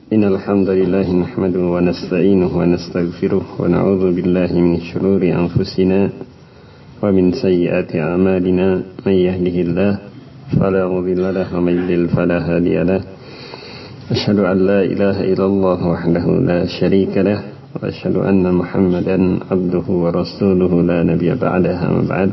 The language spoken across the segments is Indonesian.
إن الحمد لله نحمده ونستعينه ونستغفره ونعوذ بالله من شرور أنفسنا ومن سيئات أعمالنا من يهده الله فلا مضل له ومن يضلل فلا هادي له أشهد أن لا إله إلا الله وحده لا شريك له وأشهد أن محمدا عبده ورسوله لا نبي بعدها أما بعد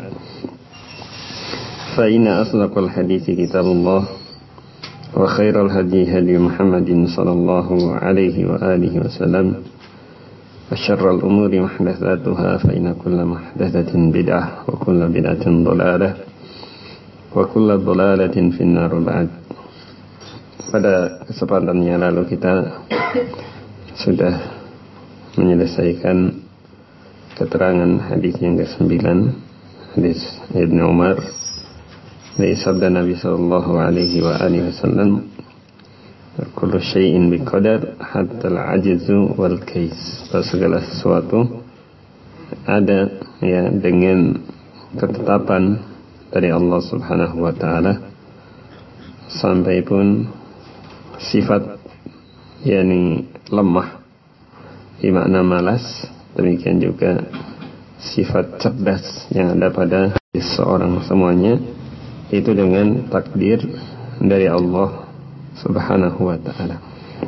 فإن أصدق الحديث كتاب الله وخير الهدي هدي محمد صلى الله عليه وآله وسلم وشر الأمور محدثاتها فإن كل محدثة بدعة وكل بدعة ضلالة وكل ضلالة في النار بعد. Pada kesempatan yang lalu kita sudah menyelesaikan keterangan hadis yang ke-9, hadis Ibnu Umar dari sabda Nabi sallallahu alaihi wa alihi wasallam, kullu syai'in biqadar hatta al-'ajzu wal kais. Segala sesuatu ada ya dengan ketetapan dari Allah Subhanahu wa taala, sampai pun sifat yakni lemah bermakna malas, demikian juga sifat cerdas yang ada pada seseorang, semuanya itu dengan takdir dari Allah Subhanahu wa ta'ala.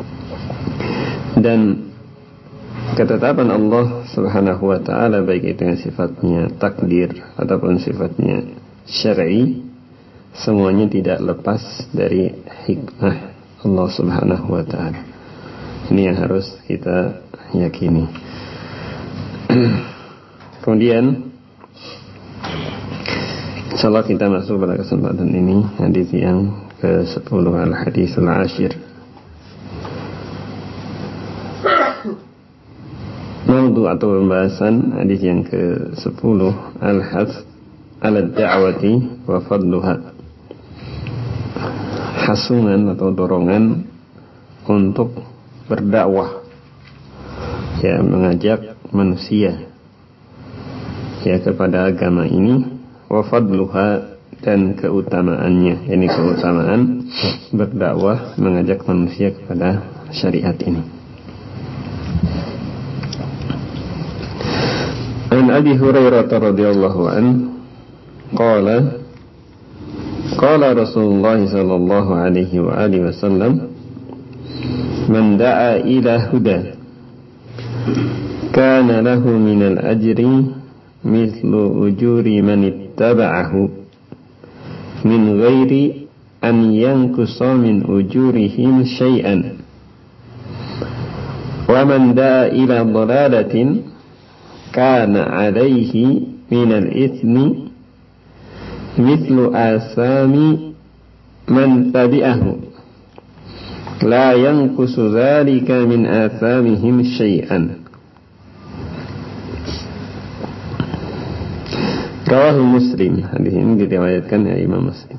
Dan ketetapan Allah Subhanahu wa ta'ala, baik itu dengan sifatnya takdir ataupun sifatnya syar'i, semuanya tidak lepas dari hikmah Allah Subhanahu wa ta'ala. Ini yang harus kita yakini. Kemudian insyaallah kita masuk pada kesempatan ini hadis yang ke-10, al-hadisul ashir. Maudhu atau pembahasan hadis yang ke-10, al-hath ala da'wati wa fadluha. Hasungan atau dorongan untuk berdakwah, ya, mengajak manusia ya kepada agama ini, wa fadluha, dan keutamaannya, yakni keutamaan berdakwah, mengajak manusia kepada syariat ini. An Abi Hurairah radhiyallahu anhu qala qala Rasulullah sallallahu alaihi wa alihi wasallam, man da'a ila huda kana lahu minal ajri mithlu ujuri man ittaba'ahu min ghairi an yankusa min ujurihim syai'an, wa man da'a ila dhalalatin kana 'alaihi minal ithmi mithlu asami man tabi'ahu la yankusu dhalika min athamihim syai'an. Rawahu Muslim. Hadis ini diriwayatkan oleh Imam Muslim.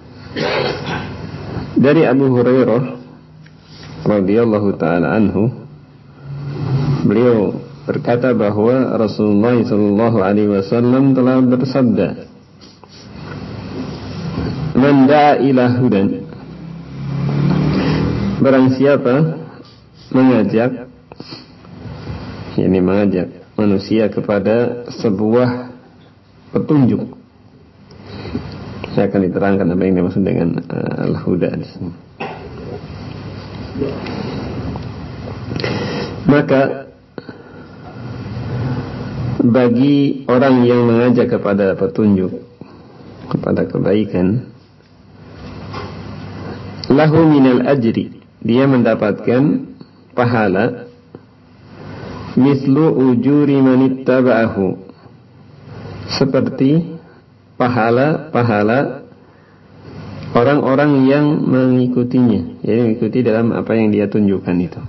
Dari Abu Hurairah radhiyallahu taala anhu, beliau berkata bahwa Rasulullah sallallahu alaihi wasallam telah bersabda, man da'a ila hudan, barang siapa mengajak manusia kepada sebuah petunjuk. Saya akan diterangkan apa yang dimaksud dengan al-huda di sini. Maka bagi orang yang mengajak kepada petunjuk, kepada kebaikan, lahu minal ajri, dia mendapatkan pahala mislu ujuri manittaba'ahu, seperti pahala orang-orang yang mengikutinya, yaitu mengikuti dalam apa yang dia tunjukkan itu.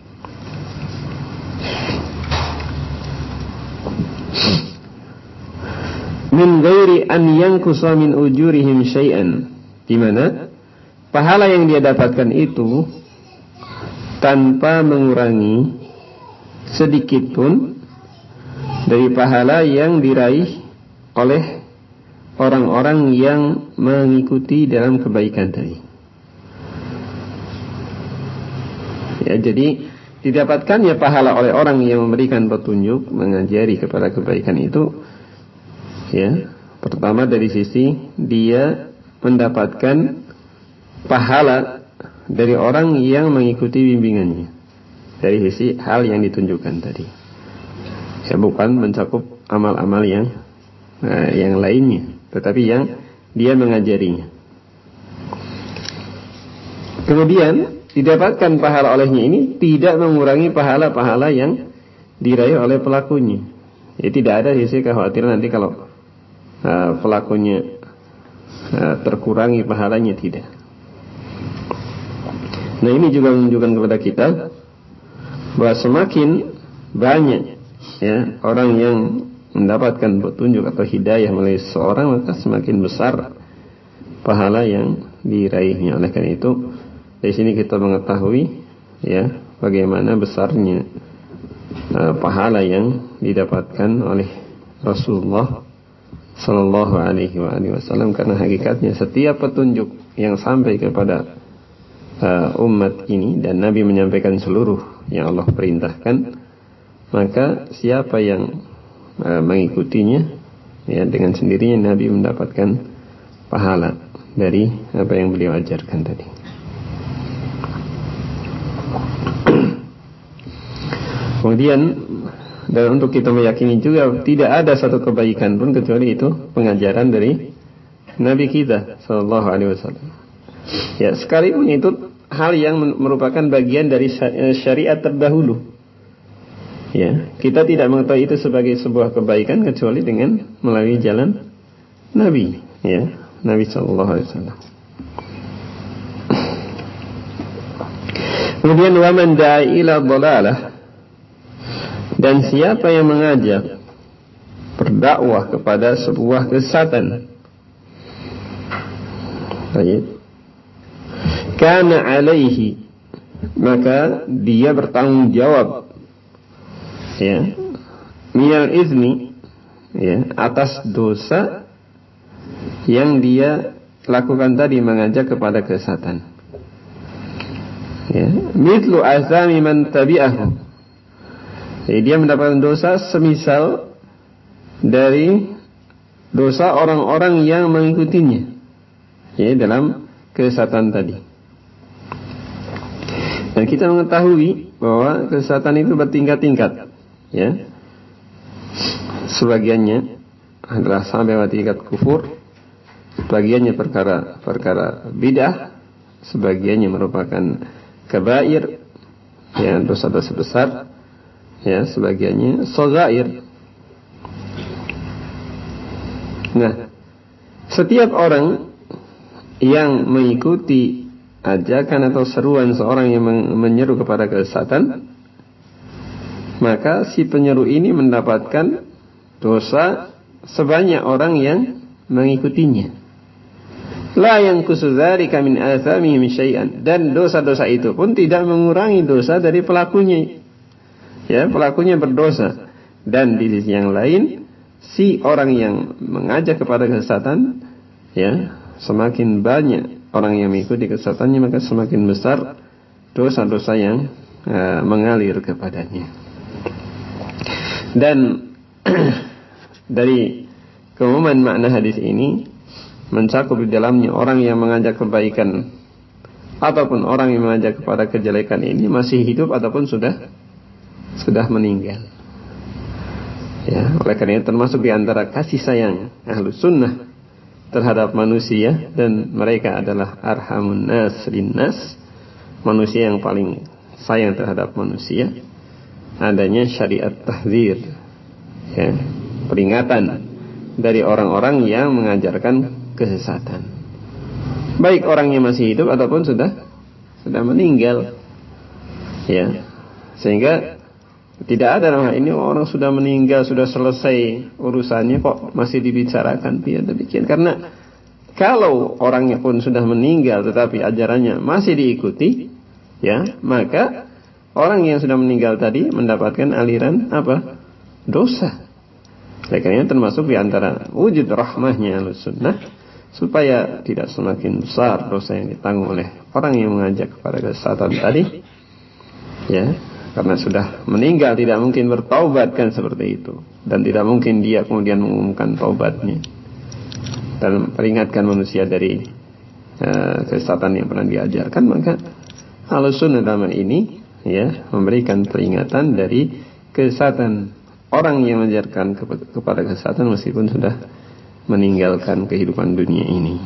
Min ghairi an yankusa min ujurihim syai'an, di mana pahala yang dia dapatkan itu tanpa mengurangi sedikit pun dari pahala yang diraih oleh orang-orang yang mengikuti dalam kebaikan tadi. Ya, jadi didapatkannya pahala oleh orang yang memberikan petunjuk, mengajari kepada kebaikan itu, ya, pertama dari sisi dia mendapatkan pahala dari orang yang mengikuti bimbingannya, dari sisi hal yang ditunjukkan tadi. Ya, bukan mencakup amal-amal yang lainnya, tetapi yang dia mengajarinya. Kemudian didapatkan pahala olehnya ini tidak mengurangi pahala-pahala yang diraih oleh pelakunya. Ya, tidak ada sisi kekhawatiran nanti kalau pelakunya terkurangi pahalanya, tidak. Nah, ini juga menunjukkan kepada kita bahwa semakin banyak, ya, orang yang mendapatkan petunjuk atau hidayah melalui seorang, maka semakin besar pahala yang diraihnya. Oleh karena itu, dari sini kita mengetahui, ya, bagaimana besarnya pahala yang didapatkan oleh Rasulullah Sallallahu Alaihi Wasallam, karena hakikatnya setiap petunjuk yang sampai kepada umat ini, dan Nabi menyampaikan seluruh yang Allah perintahkan, maka siapa yang mengikutinya, ya, dengan sendirinya Nabi mendapatkan pahala dari apa yang beliau ajarkan tadi. Kemudian, dan untuk kita meyakini juga tidak ada satu kebaikan pun kecuali itu pengajaran dari Nabi kita Sallallahu Alaihi Wasallam. Ya, sekalipun itu hal yang merupakan bagian dari syariat terdahulu. Ya, kita tidak mengetahui itu sebagai sebuah kebaikan kecuali dengan melalui jalan Nabi, ya, Nabi Sallallahu Alaihi Wasallam. Kemudian wa man da'a ila dhalalah, dan siapa yang mengajak, berdakwah kepada sebuah kesesatan, baik, kana alaihi, maka dia bertanggung jawab, ya, minal izni, ya, atas dosa yang dia lakukan tadi, mengajak kepada kesesatan. Ya, mithlu azami man tabi'ahu, jadi dia mendapatkan dosa semisal dari dosa orang-orang yang mengikutinya, ya, dalam kesesatan tadi. Dan kita mengetahui bahwa kesesatan itu bertingkat-tingkat, ya. Sebagiannya adalah sampai pada tingkat kufur, sebagiannya perkara bid'ah, sebagiannya merupakan kabair, ya, dosa-dosa besar, ya, sebagiannya shaghair. Nah, setiap orang yang mengikuti ajakan atau seruan seorang yang menyeru kepada kesesatan, maka si penyeru ini mendapatkan dosa sebanyak orang yang mengikutinya. La yanqusu dzalika min athamihim syai'an, dan dosa-dosa itu pun tidak mengurangi dosa dari pelakunya. Ya, pelakunya berdosa. Dan di sisi yang lain, si orang yang mengajak kepada kesesatan, ya, semakin banyak orang yang mengikuti kesesatannya, maka semakin besar dosa-dosa yang mengalir kepadanya. Dan dari keumuman makna hadis ini mencakup di dalamnya orang yang mengajak kebaikan ataupun orang yang mengajak kepada kejelekan ini masih hidup ataupun sudah meninggal. Ya, oleh karena itu termasuk di antara kasih sayang Ahlus Sunnah terhadap manusia, dan mereka adalah arhamun nas linnas, manusia yang paling sayang terhadap manusia, adanya syariat tahdzir, ya, peringatan dari orang-orang yang mengajarkan kesesatan, baik orang yang masih hidup ataupun sudah meninggal, ya, sehingga tidak ada nama ini orang sudah meninggal, sudah selesai urusannya kok masih dibicarakan. Tidak demikian, karena kalau orangnya pun sudah meninggal tetapi ajarannya masih diikuti, ya, maka orang yang sudah meninggal tadi mendapatkan aliran apa? Dosa. Oleh karena termasuk di antara wujud rahmahnya Ahlus Sunnah, supaya tidak semakin besar dosa yang ditanggung oleh orang yang mengajak kepada kesesatan tadi, Ya, karena sudah meninggal tidak mungkin bertaubat kan seperti itu, dan tidak mungkin dia kemudian mengumumkan taubatnya dan peringatkan manusia dari kesesatan yang pernah diajarkan. Maka Ahlussunnah dalam ini ya memberikan peringatan dari kesesatan orang yang mengajarkan kepada kesesatan meskipun sudah meninggalkan kehidupan dunia ini.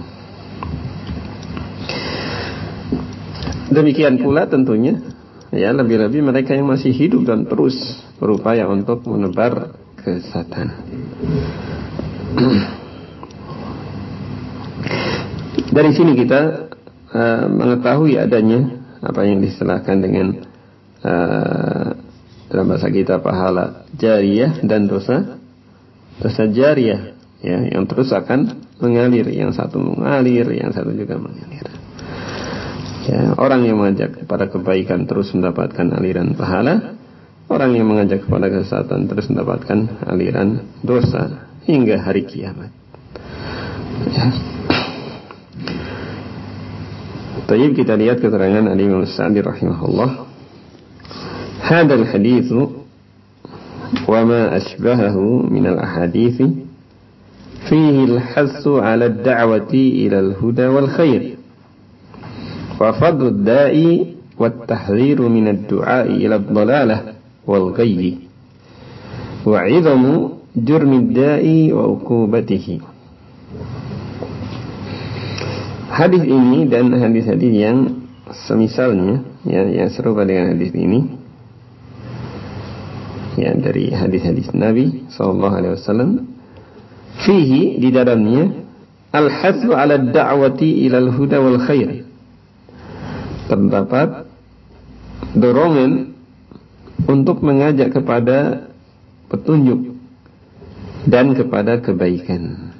Demikian pula tentunya ya lebih-lebih mereka yang masih hidup dan terus berupaya untuk menebar kesesatan. Dari sini kita mengetahui adanya apa yang distelahkan dengan dalam bahasa kita pahala jariyah dan dosa jariyah ya, yang terus akan mengalir, yang satu mengalir, yang satu juga mengalir. Ya, orang yang mengajak kepada kebaikan terus mendapatkan aliran pahala, orang yang mengajak kepada kesesatan terus mendapatkan aliran dosa hingga hari kiamat. Ya. Tayyib, kita lihat keterangan Al-Imam As-Sa'di rahimahullah. Hadal hadithu wa ma ashbahahu min al-ahadithi fihi al-hassu ala ad-da'wati ila al-huda wal khair wa fadlu ad-da'i wat tahdhiru min ad-du'a'i ila ad-dalalah wal ghayyi wa 'idhamu jurmi ad-da'i wa uqubatihi. Hadis ini dan hadis-hadis yang semisalnya ya, yang serupa dengan hadis ini ya, dari hadis-hadis Nabi SAW, fihi, di dalamnya, al-hasbu ala da'wati ilal huda wal khair, terdapat dorongan untuk mengajak kepada petunjuk dan kepada kebaikan.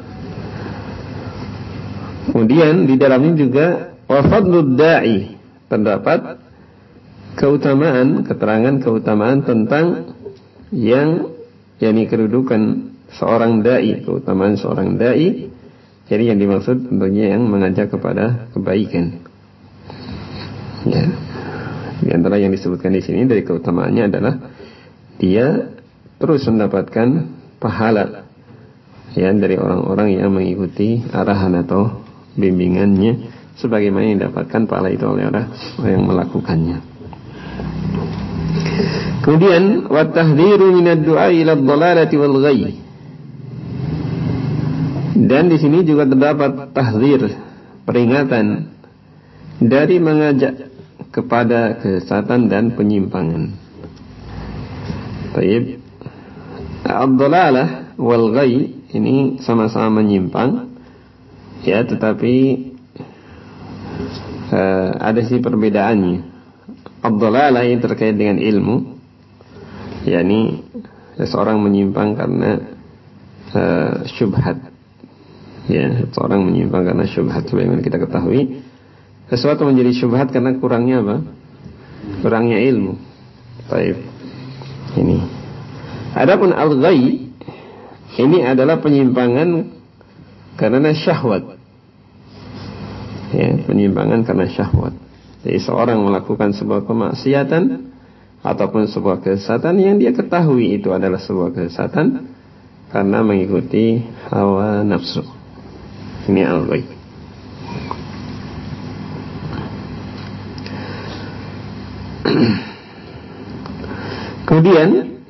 Kemudian di dalamnya juga wa fadlud da'i, terdapat keutamaan, keterangan keutamaan tentang yang yakni kedudukan seorang dai, keutamaan seorang dai. Jadi yang dimaksud tentunya yang mengajak kepada kebaikan. Ya. Di antara yang disebutkan di sini dari keutamaannya adalah dia terus mendapatkan pahala ya dari orang-orang yang mengikuti arahan atau bimbingannya, sebagaimana yang didapatkan pahala itu oleh orang yang melakukannya. Kemudian wa tahdhiru minad du'a ila ad-dhalalati wal ghayy, dan di sini juga terdapat tahdzir, peringatan dari mengajak kepada kesesatan dan penyimpangan. Baik, ad-dhalalah wal ghayy ini sama-sama menyimpang ya, tetapi ada sih perbedaannya. Ad-dhalalah yang terkait dengan ilmu, yakni seseorang menyimpang karena syubhat. Ya, seseorang menyimpang karena syubhat. Sebagaimana kita ketahui, sesuatu menjadi syubhat karena kurangnya apa? Kurangnya ilmu. Baik. Ini. Adapun al-ghayy ini adalah penyimpangan karena syahwat. Ya, penyimpangan karena syahwat. Jadi seorang melakukan sebuah kemaksiatan ataupun sebuah kesesatan yang dia ketahui itu adalah sebuah kesesatan karena mengikuti hawa nafsu. Ini al-ghayy. Kemudian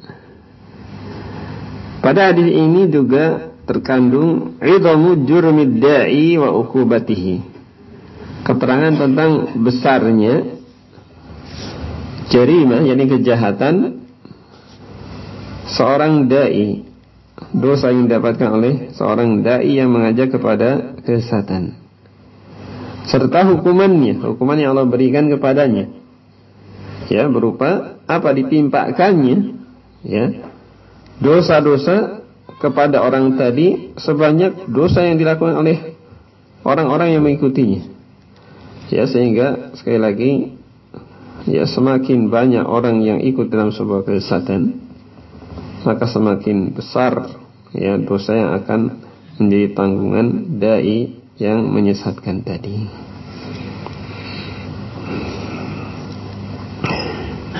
pada hadis ini juga terkandung idhamu jurmid da'i wa uqubatihi, keterangan tentang besarnya jarimah, yakni kejahatan seorang da'i, dosa yang didapatkan oleh seorang da'i yang mengajak kepada kesesatan, serta hukuman yang Allah berikan kepadanya ya, berupa apa? Ditimpakannya ya dosa-dosa kepada orang tadi sebanyak dosa yang dilakukan oleh orang-orang yang mengikutinya ya, sehingga sekali lagi ya, semakin banyak orang yang ikut dalam sebuah kesesatan, maka semakin besar ya dosa yang akan menjadi tanggungan dai yang menyesatkan tadi.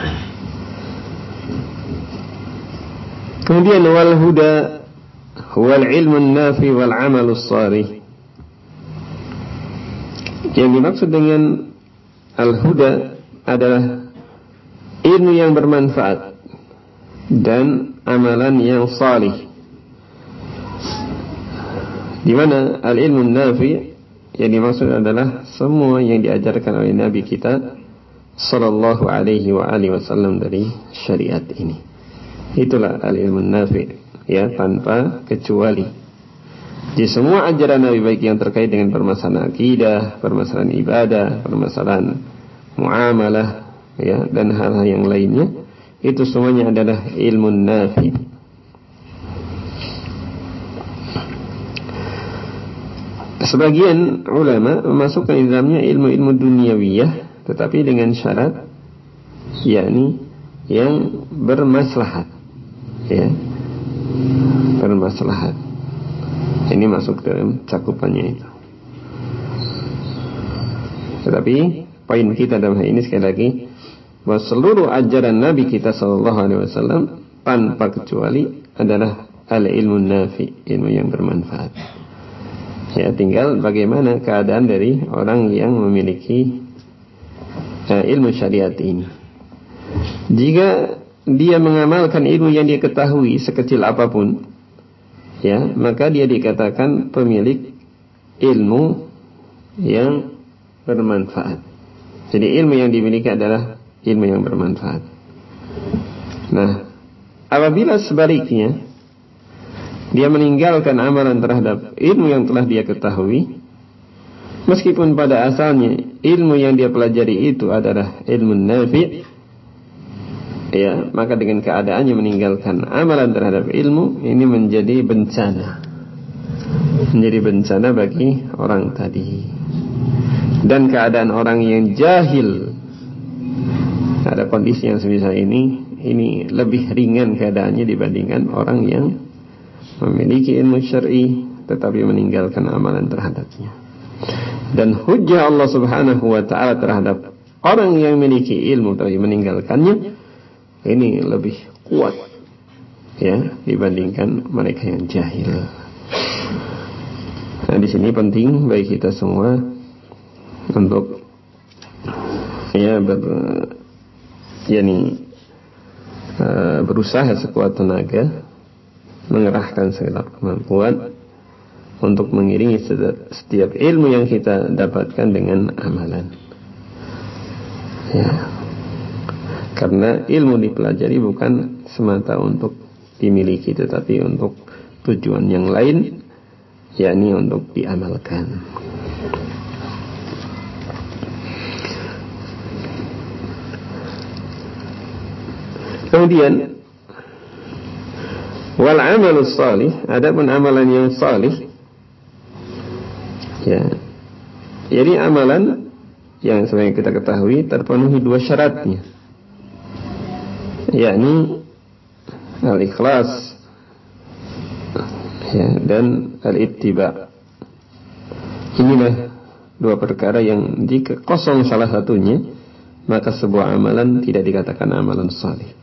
Kemudian wal huda wal ilmu nafi wal amalus salih. Yang dimaksud dengan al-huda adalah ilmu yang bermanfaat dan amalan yang salih. Di mana al-ilmu nafi yang dimaksud adalah semua yang diajarkan oleh Nabi kita sallallahu alaihi wa alihi wasallam dari syariat ini. Itulah al-ilmu nafi, ya, tanpa kecuali. Di semua ajaran Nabi, baik yang terkait dengan permasalahan akidah, permasalahan ibadah, permasalahan muamalah, ya, dan hal-hal yang lainnya, itu semuanya adalah ilmu nafi. Sebagian ulama memasukkan di dalamnya ilmu-ilmu duniawiyah, tetapi dengan syarat, yakni yang bermaslahat, ya, bermaslahat. Ini masuk dalam cakupannya itu. Tetapi poin kita dalam hal ini sekali lagi, bahwa seluruh ajaran Nabi kita sallallahu alaihi wasallam tanpa kecuali adalah al-ilmu nafi, ilmu yang bermanfaat. Ya, tinggal bagaimana keadaan dari orang yang memiliki ilmu syariat ini. Jika dia mengamalkan ilmu yang dia ketahui sekecil apapun, ya, maka dia dikatakan pemilik ilmu yang bermanfaat. Jadi ilmu yang dimiliki adalah ilmu yang bermanfaat. Nah, apabila sebaliknya dia meninggalkan amalan terhadap ilmu yang telah dia ketahui, meskipun pada asalnya ilmu yang dia pelajari itu adalah ilmu nafi', ya, maka dengan keadaannya meninggalkan amalan terhadap ilmu, ini menjadi bencana. Menjadi bencana bagi orang tadi. Dan keadaan orang yang jahil, ada kondisi yang semisal ini lebih ringan keadaannya dibandingkan orang yang memiliki ilmu syar'i tetapi meninggalkan amalan terhadapnya. Dan hujjah Allah subhanahu wa ta'ala terhadap orang yang memiliki ilmu tapi meninggalkannya, ini lebih kuat, ya, dibandingkan mereka yang jahil. Nah, di sini penting bagi kita semua untuk, ya, berusaha sekuat tenaga, mengerahkan segala kemampuan untuk mengiringi setiap ilmu yang kita dapatkan dengan amalan, ya. Karena ilmu dipelajari bukan semata untuk dimiliki, tetapi untuk tujuan yang lain, yakni untuk diamalkan. Kemudian wal amalus salih, adapun amalan yang salih, ya, jadi amalan yang sebenarnya kita ketahui terpenuhi dua syaratnya, yakni al-ikhlas, ya, dan al-ittiba. Inilah dua perkara yang jika kosong salah satunya, maka sebuah amalan tidak dikatakan amalan salih.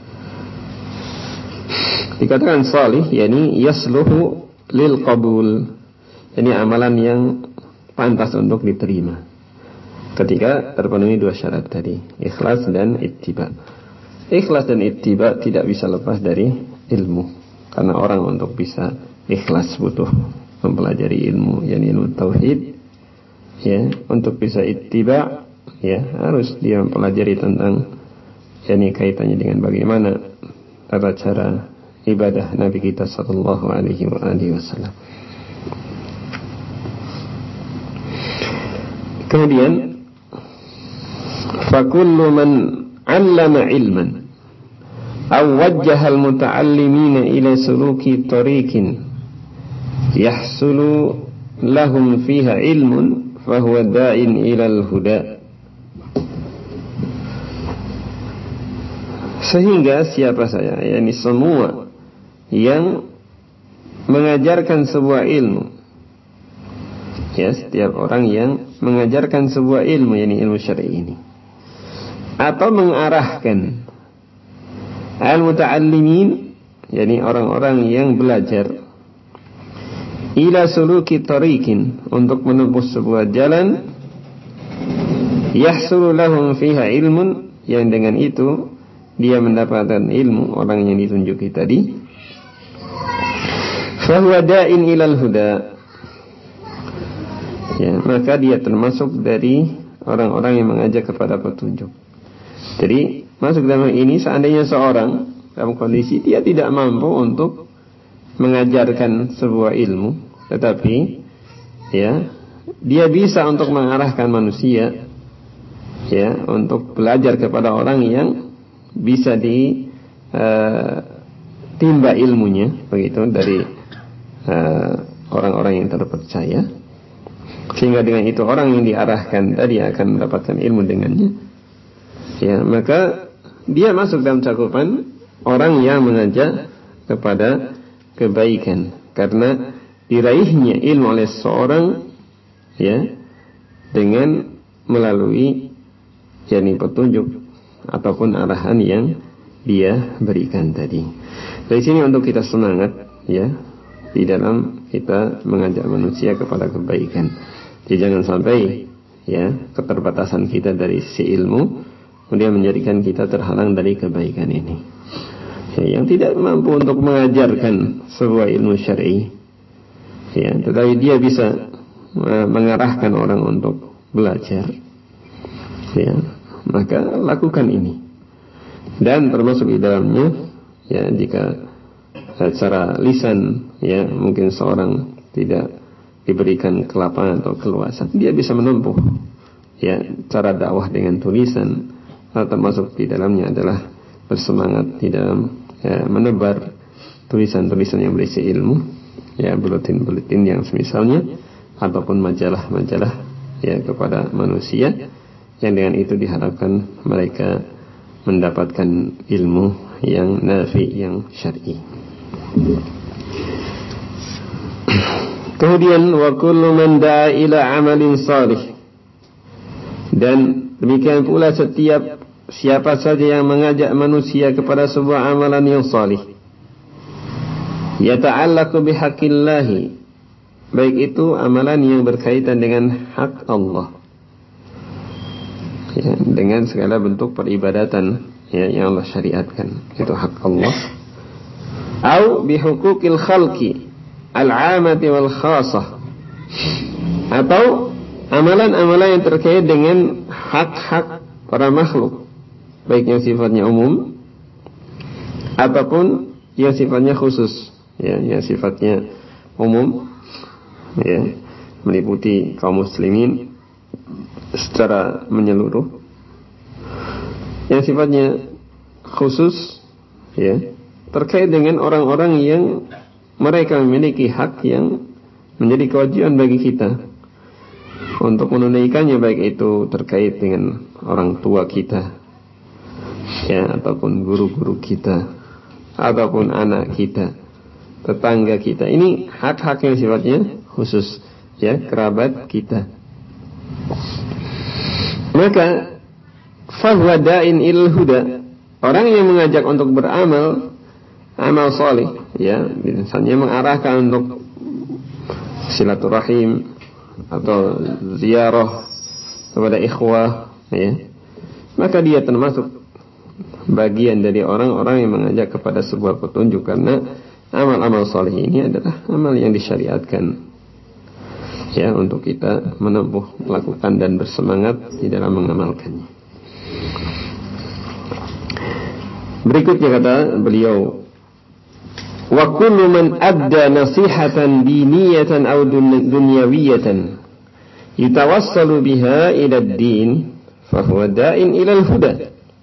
Dikatakan salih, yakni yasluhu lil qabul, yakni amalan yang pantas untuk diterima ketika terpenuhi dua syarat tadi, ikhlas dan ittiba. Ikhlas dan ittiba tidak bisa lepas dari ilmu, karena orang untuk bisa ikhlas butuh mempelajari ilmu, yakni ilmu tauhid, ya. Untuk bisa ittiba, ya, harus dia mempelajari tentang, yakni kaitannya dengan bagaimana tata cara ibadah Nabi kita sallallahu alaihi wasallam. Kemudian fakullu man 'allama ilman aw wajjaha al-muta'allimina ila suluki tariqin yahsulu lahum fiha ilmun fahuwa da'in ila al-huda. Sehingga siapa saja, yakni semua yang mengajarkan sebuah ilmu, ya, setiap orang yang mengajarkan sebuah ilmu, yakni ilmu syar'i ini, atau mengarahkan al-muta'allimin, yakni orang-orang yang belajar, ila suluki tariqin, untuk menempuh sebuah jalan, yahsulu lahum fiha ilmun, yang dengan itu dia mendapatkan ilmu, orang yang ditunjuki tadi, fahuwa da'in ilal huda, ya, maka dia termasuk dari orang-orang yang mengajak kepada petunjuk. Jadi masuk dalam ini, seandainya seorang dalam kondisi dia tidak mampu untuk mengajarkan sebuah ilmu, tetapi ya dia bisa untuk mengarahkan manusia, ya, untuk belajar kepada orang yang bisa ditimba ilmunya, begitu, dari orang-orang yang terpercaya, sehingga dengan itu orang yang diarahkan tadi akan mendapatkan ilmu dengannya, ya, maka dia masuk dalam cakupan orang yang mengajak kepada kebaikan, karena diraihnya ilmu oleh seorang, ya, dengan melalui yakni petunjuk ataupun arahan yang dia berikan tadi. Dari sini untuk kita semangat, ya, di dalam kita mengajak manusia kepada kebaikan. Jadi jangan sampai, ya, keterbatasan kita dari sisi ilmu kemudian menjadikan kita terhalang dari kebaikan ini. Ya, yang tidak mampu untuk mengajarkan sebuah ilmu syar'i, ya, tetapi dia bisa mengarahkan orang untuk belajar, ya, maka lakukan ini. Dan termasuk di dalamnya, ya, jika secara lisan, ya, mungkin seorang tidak diberikan kelapangan atau keluasan, dia bisa menempuh, ya, cara dakwah dengan tulisan. Termasuk di dalamnya adalah bersemangat di dalam, ya, menebar tulisan-tulisan yang berisi ilmu, ya, buletin-buletin yang semisalnya, ataupun majalah-majalah, ya, kepada manusia, yang dengan itu diharapkan mereka mendapatkan ilmu yang nafi, yang syar'i. Kemudian wa kullu man da'a ila amalin salih, dan demikian pula setiap siapa saja yang mengajak manusia kepada sebuah amalan yang salih, yata'allaqu bihaqqillahi, baik itu amalan yang berkaitan dengan hak Allah, ya, dengan segala bentuk peribadatan, ya, yang Allah syariatkan, itu hak Allah, au bihuquqil khalqi al-'amati wal khassah, atau amalan-amalan yang terkait dengan hak-hak para makhluk, baik yang sifatnya umum ataupun yang sifatnya khusus, ya, yang sifatnya umum, ya, meliputi kaum muslimin secara menyeluruh. Yang sifatnya khusus, ya, terkait dengan orang-orang yang mereka memiliki hak yang menjadi kewajiban bagi kita untuk menunaikannya, baik itu terkait dengan orang tua kita, ya, ataupun guru-guru kita, ataupun anak kita, tetangga kita. Ini hak-hak yang sifatnya khusus, ya, kerabat kita. Maka fahuwa da'in ilal huda, orang yang mengajak untuk beramal amal salih, ya, misalnya mengarahkan untuk silaturahim atau ziarah kepada ikhwah, ya, maka dia termasuk bagian dari orang-orang yang mengajak kepada sebuah petunjuk, karena amal-amal salih ini adalah amal yang disyariatkan, ya, untuk kita menempuh, melakukan dan bersemangat di dalam mengamalkannya. Berikutnya kata beliau, wa kullu man adda nasihatan diniyatan aw dunyawiyatan yatawassalu biha ila ad-din fa huwa da'in ila al-huda.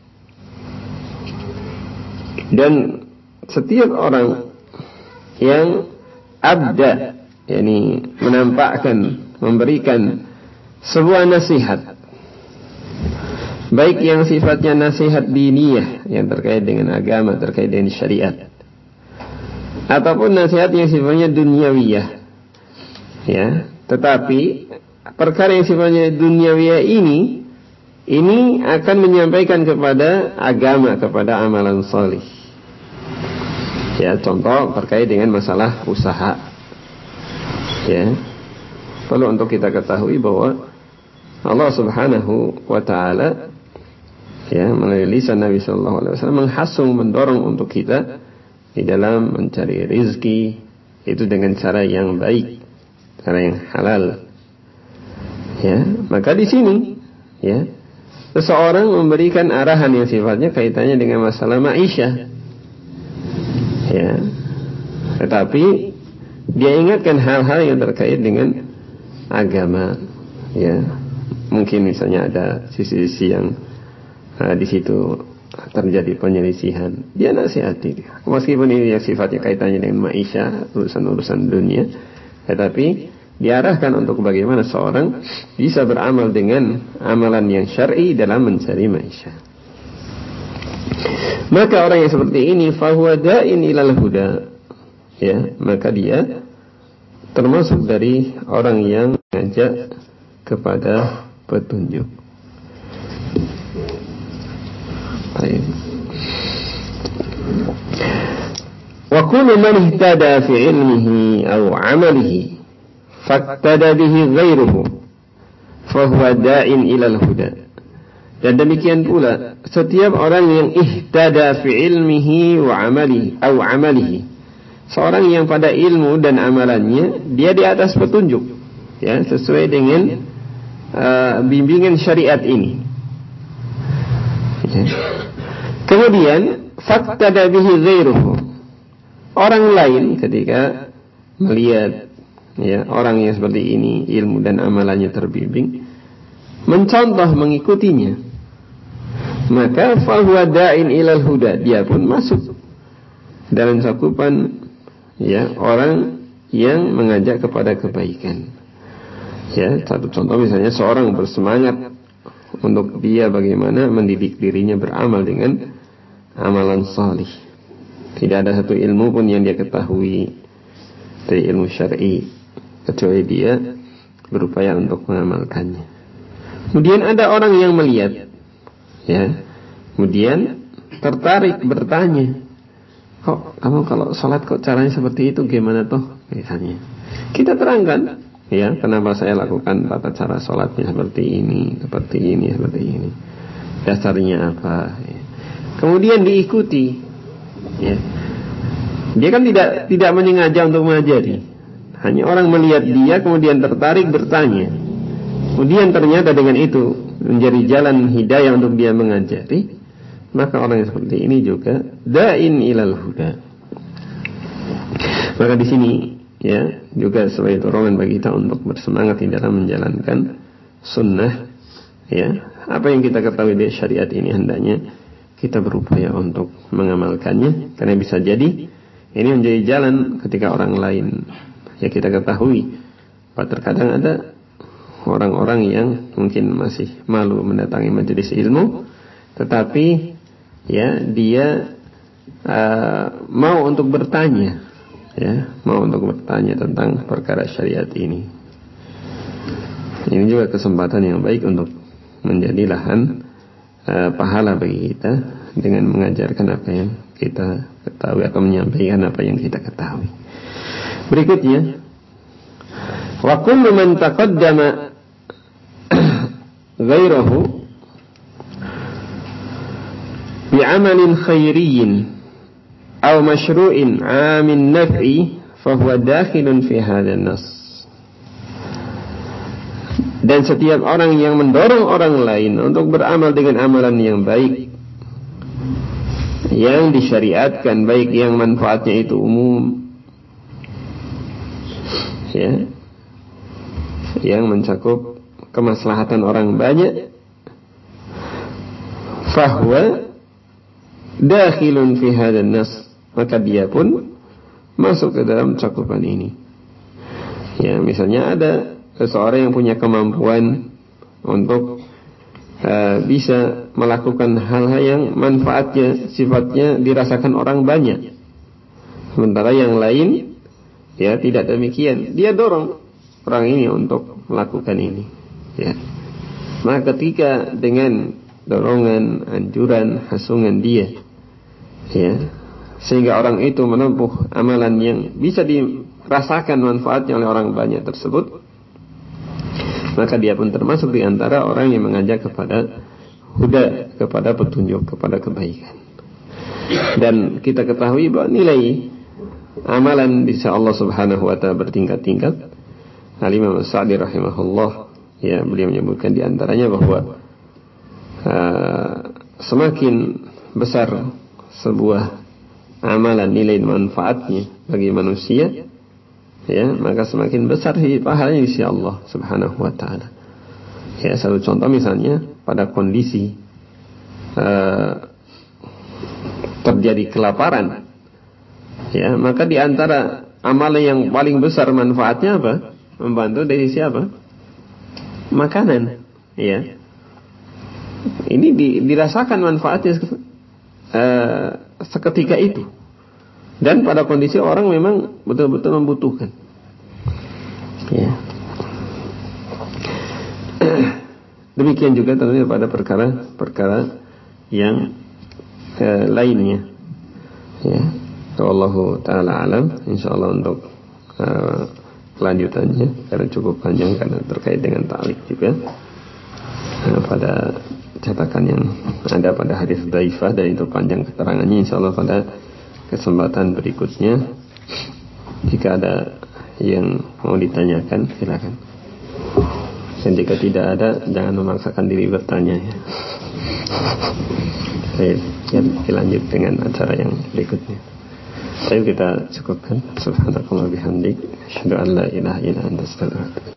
Dan setiap orang yang abda, yakni menampakkan, memberikan sebuah nasihat, baik yang sifatnya nasihat diniyah yang terkait dengan agama, terkait dengan syariat, ataupun nasihat yang sifatnya dunyawiyah, ya, tetapi perkara yang sifatnya dunyawiyah ini akan menyampaikan kepada agama, kepada amalan salih, Ya, contoh terkait dengan masalah usaha. Ya, perlu untuk kita ketahui bahwa Allah Subhanahu wa taala ya melalui lisan Nabi sallallahu alaihi wasallam menghasung, mendorong untuk kita di dalam mencari rezeki itu dengan cara yang baik, cara yang halal. Ya, maka di sini ya seseorang memberikan arahan yang sifatnya kaitannya dengan masalah ma'isyah. Ya. Tetapi dia ingatkan hal-hal yang terkait dengan agama. Ya. Mungkin misalnya ada sisi-sisi yang di situ terjadi penyelisihan. Dia nasihati. Meskipun ini yang sifatnya kaitannya dengan ma'isyah, urusan-urusan dunia, tetapi diarahkan untuk bagaimana seorang bisa beramal dengan amalan yang syar'i dalam mencari ma'isyah. Maka orang yang seperti ini fahuwa da'in ilal huda, ya, maka dia termasuk dari orang yang mengajak kepada petunjuk. Baik. Wa kullu man ihtada fi ilmihi aw 'amalihi faqtada bihi ghairuhu fahuwa da'in ilal huda. Dan demikian pula setiap orang yang ihtada fi ilmihi wa amalihi atau amalihi, seorang yang pada ilmu dan amalannya dia di atas petunjuk, ya, sesuai dengan bimbingan syariat ini. Ya. Kemudian faqtada bihi ghairuhu, orang lain ketika melihat ya orang yang seperti ini ilmu dan amalannya terbimbing, mencontoh mengikutinya, maka fahuwa da'in ilal huda, dia pun masuk dalam cakupan ya orang yang mengajak kepada kebaikan. Ya, satu contoh misalnya seorang bersemangat untuk dia bagaimana mendidik dirinya beramal dengan amalan salih. Tidak ada satu ilmu pun yang dia ketahui dari ilmu syar'i kecuali dia berupaya untuk mengamalkannya. Kemudian ada orang yang melihat, ya, kemudian tertarik bertanya, kok kamu kalau sholat kok caranya seperti itu, gimana toh misalnya. Kita terangkan, ya, kenapa saya lakukan tata cara sholatnya seperti ini, seperti ini, dasarnya apa, ya. Kemudian diikuti, ya. Dia kan tidak menyengaja untuk mengajari, hanya orang melihat dia kemudian tertarik bertanya, kemudian ternyata dengan itu menjadi jalan hidayah untuk dia mengajari, maka orang yang seperti ini juga da'in ilal huda. Maka di sini ya juga sebagai dorongan bagi kita untuk bersemangat di dalam menjalankan sunnah, ya, apa yang kita ketahui dari syariat ini hendaknya kita berupaya untuk mengamalkannya, karena bisa jadi ini menjadi jalan ketika orang lain ya kita ketahui bahwa terkadang ada orang-orang yang mungkin masih malu mendatangi majelis ilmu, tetapi ya dia mau untuk bertanya, ya, mau untuk bertanya tentang perkara syariat ini. Ini juga kesempatan yang baik untuk menjadi lahan pahala bagi kita dengan mengajarkan apa yang kita ketahui atau menyampaikan apa yang kita ketahui. Berikutnya, wa kullu man taqaddama ghairahu bi'amalin khairiyyin aw mashru'in 'amin naf'i fahuwa dakhilun fi hadzal nas. Dan setiap orang yang mendorong orang lain untuk beramal dengan amalan yang baik, yang disyariatkan, baik yang manfaatnya itu umum, ya, yang mencakup kemaslahatan orang banyak, fahuwa dakhilun fi hadzal nas, maka dia pun masuk ke dalam cakupan ini. Ya, misalnya ada seseorang yang punya kemampuan untuk bisa melakukan hal-hal yang manfaatnya sifatnya dirasakan orang banyak, sementara yang lain ya tidak demikian. Dia dorong orang ini untuk melakukan ini, ya. Maka ketika dengan dorongan, anjuran, hasungan dia, ya, sehingga orang itu menempuh amalan yang bisa dirasakan manfaatnya oleh orang banyak tersebut, maka dia pun termasuk di antara orang yang mengajak kepada huda, kepada petunjuk, kepada kebaikan. Dan kita ketahui bahwa nilai amalan di sisi Allah Subhanahu wa taala bertingkat-tingkat. Al-Imam As-Sa'di rahimahullah, ya, beliau menyebutkan di antaranya bahwa semakin besar sebuah amalan, nilai manfaatnya bagi manusia, ya, maka semakin besar pahalanya di sisi Allah Subhanahu wa taala. Ya, satu contoh misalnya pada kondisi terjadi kelaparan, ya, maka di antara amalan yang paling besar manfaatnya apa? Membantu dari siapa? Makanan, ya. Ini dirasakan manfaatnya seketika itu, dan pada kondisi orang memang betul-betul membutuhkan, ya. Demikian juga tentunya pada perkara-perkara yang lainnya, ya. Wallahu ta'ala alam. Insyaallah untuk kelanjutannya, karena cukup panjang karena terkait dengan ta'liq juga pada cetakan yang ada pada hadis dhaifah, dan itu panjang keterangannya. Insyaallah pada kesempatan berikutnya, jika ada yang mau ditanyakan silakan, dan jika tidak ada jangan memaksakan diri bertanya, ya. Baik, kita lanjut dengan acara yang berikutnya. Ayo kita cukupkan. Subhanakallah bihamdik, asyhadu an la ilaha illa anta, astaghfiruka.